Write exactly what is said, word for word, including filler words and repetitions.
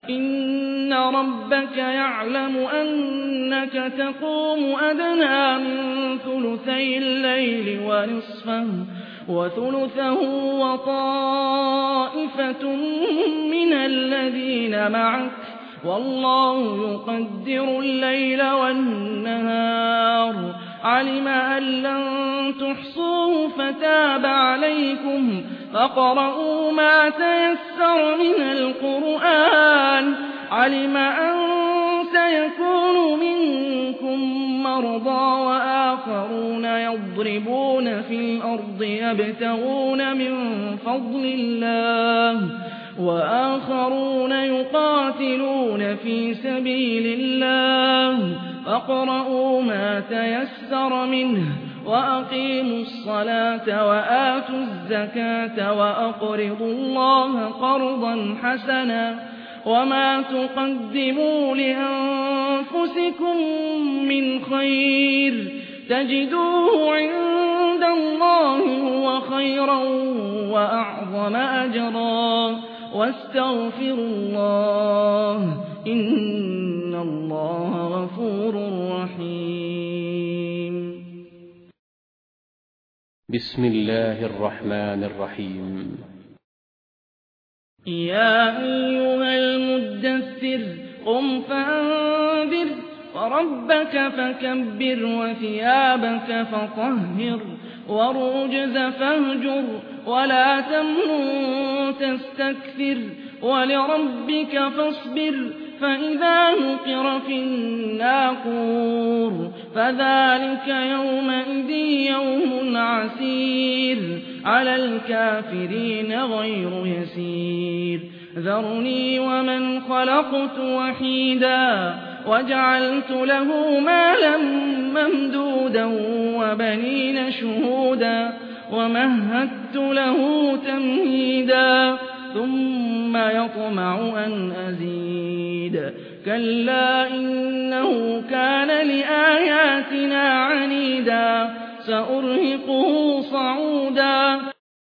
إن ربك يعلم أنك تقوم أدنى من ثلثي الليل ونصفه وثلثه وطائفة من الذين معك والله يقدر الليل والنهار علم أن لن تحصوه فتاب عليكم فاقرؤوا ما تيسر من القرآن علم أن سيكون منكم مرضى وآخرون يضربون في الأرض يبتغون من فضل الله وآخرون يقاتلون في سبيل الله فاقرؤوا ما تيسر منه وأقيموا الصلاة وآتوا الزكاة وأقرضوا الله قرضا حسنا وما تقدموا لأنفسكم من خير تجدوه عند الله هو خيرا وأعظم أجرا واستغفروا الله إن الله غفور رحيم. بسم الله الرحمن الرحيم. يا أيها المدثر قم فأنذر وربك فكبر وثيابك فطهر والرجز فاهجر ولا تمنن تستكثر ولربك فاصبر فإذا نقر في الناقور فذلك يومئذ يوم عسير على الكافرين غير يسير ذرني ومن خلقت وحيدا وجعلت له مالا ممدودا وبنين شهودا ومهدت له تمهيدا ثم يطمع أن أزيد كلا إنه كان لآياتنا عنيدا سأرهقه صعودا